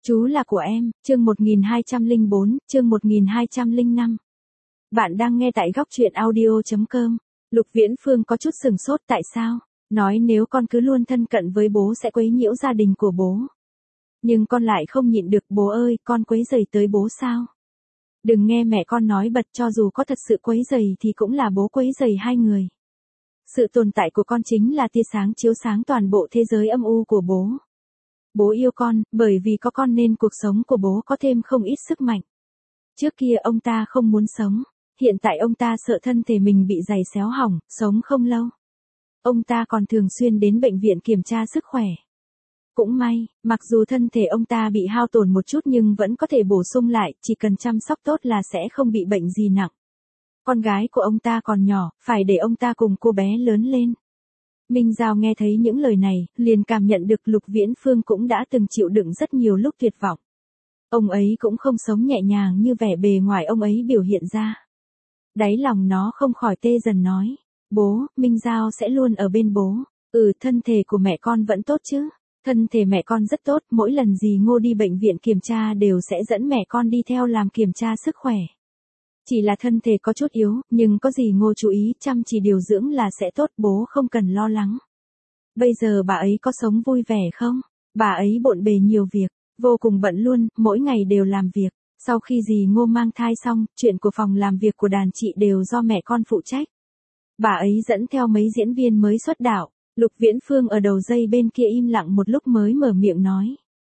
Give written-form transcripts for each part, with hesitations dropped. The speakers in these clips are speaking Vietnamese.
Chú là của em, chương 1204, chương 1205. Bạn đang nghe tại góc truyện audio.com. Lục Viễn Phương có chút sừng sốt tại sao? Nói nếu con cứ luôn thân cận với bố sẽ quấy nhiễu gia đình của bố. Nhưng con lại không nhịn được, bố ơi, con quấy rầy tới bố sao? Đừng nghe mẹ con nói bật, cho dù có thật sự quấy rầy thì cũng là bố quấy rầy hai người. Sự tồn tại của con chính là tia sáng chiếu sáng toàn bộ thế giới âm u của bố. Bố yêu con, bởi vì có con nên cuộc sống của bố có thêm không ít sức mạnh. Trước kia ông ta không muốn sống, hiện tại ông ta sợ thân thể mình bị giày xéo hỏng, sống không lâu. Ông ta còn thường xuyên đến bệnh viện kiểm tra sức khỏe. Cũng may, mặc dù thân thể ông ta bị hao tổn một chút nhưng vẫn có thể bổ sung lại, chỉ cần chăm sóc tốt là sẽ không bị bệnh gì nặng. Con gái của ông ta còn nhỏ, phải để ông ta cùng cô bé lớn lên. Minh Giao nghe thấy những lời này, liền cảm nhận được Lục Viễn Phương cũng đã từng chịu đựng rất nhiều lúc tuyệt vọng. Ông ấy cũng không sống nhẹ nhàng như vẻ bề ngoài ông ấy biểu hiện ra. Đáy lòng nó không khỏi tê dần nói, bố, Minh Giao sẽ luôn ở bên bố. Thân thể của mẹ con vẫn tốt chứ? Thân thể mẹ con rất tốt, mỗi lần dì Ngô đi bệnh viện kiểm tra đều sẽ dẫn mẹ con đi theo làm kiểm tra sức khỏe. Chỉ là thân thể có chút yếu, nhưng có gì Ngô chú ý chăm chỉ điều dưỡng là sẽ tốt, bố không cần lo lắng. Bây giờ bà ấy có sống vui vẻ không? Bà ấy bộn bề nhiều việc, vô cùng bận luôn, mỗi ngày đều làm việc. Sau khi dì Ngô mang thai xong, chuyện của phòng làm việc của đàn chị đều do mẹ con phụ trách. Bà ấy dẫn theo mấy diễn viên mới xuất đạo. Lục Viễn Phương ở đầu dây bên kia im lặng một lúc mới mở miệng nói.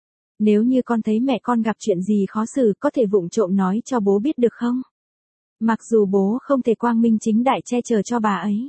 Nếu như con thấy mẹ con gặp chuyện gì khó xử có thể vụng trộm nói cho bố biết được không? Mặc dù bố không thể quang minh chính đại che chở cho bà ấy,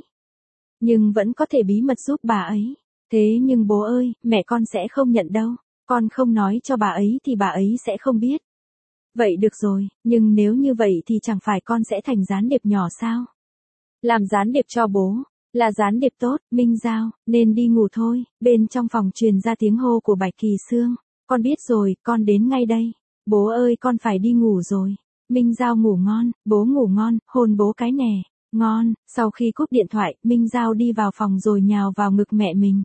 nhưng vẫn có thể bí mật giúp bà ấy. Thế nhưng bố ơi, mẹ con sẽ không nhận đâu. Con không nói cho bà ấy thì bà ấy sẽ không biết. Vậy được rồi, nhưng nếu như vậy thì chẳng phải con sẽ thành gián điệp nhỏ sao? Làm gián điệp cho bố. Là gián điệp tốt, Minh Giao, nên đi ngủ thôi. Bên trong phòng truyền ra tiếng hô của Bạch Kỳ Sương. Con biết rồi, con đến ngay đây. Bố ơi, con phải đi ngủ rồi. Minh Giao ngủ ngon, bố ngủ ngon, hôn bố cái nè. Ngon. Sau khi cúp điện thoại, Minh Giao đi vào phòng rồi nhào vào ngực mẹ mình.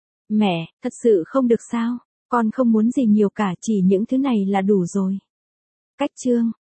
Mẹ, thật sự không được sao? Con không muốn gì nhiều cả, chỉ những thứ này là đủ rồi. Cách chương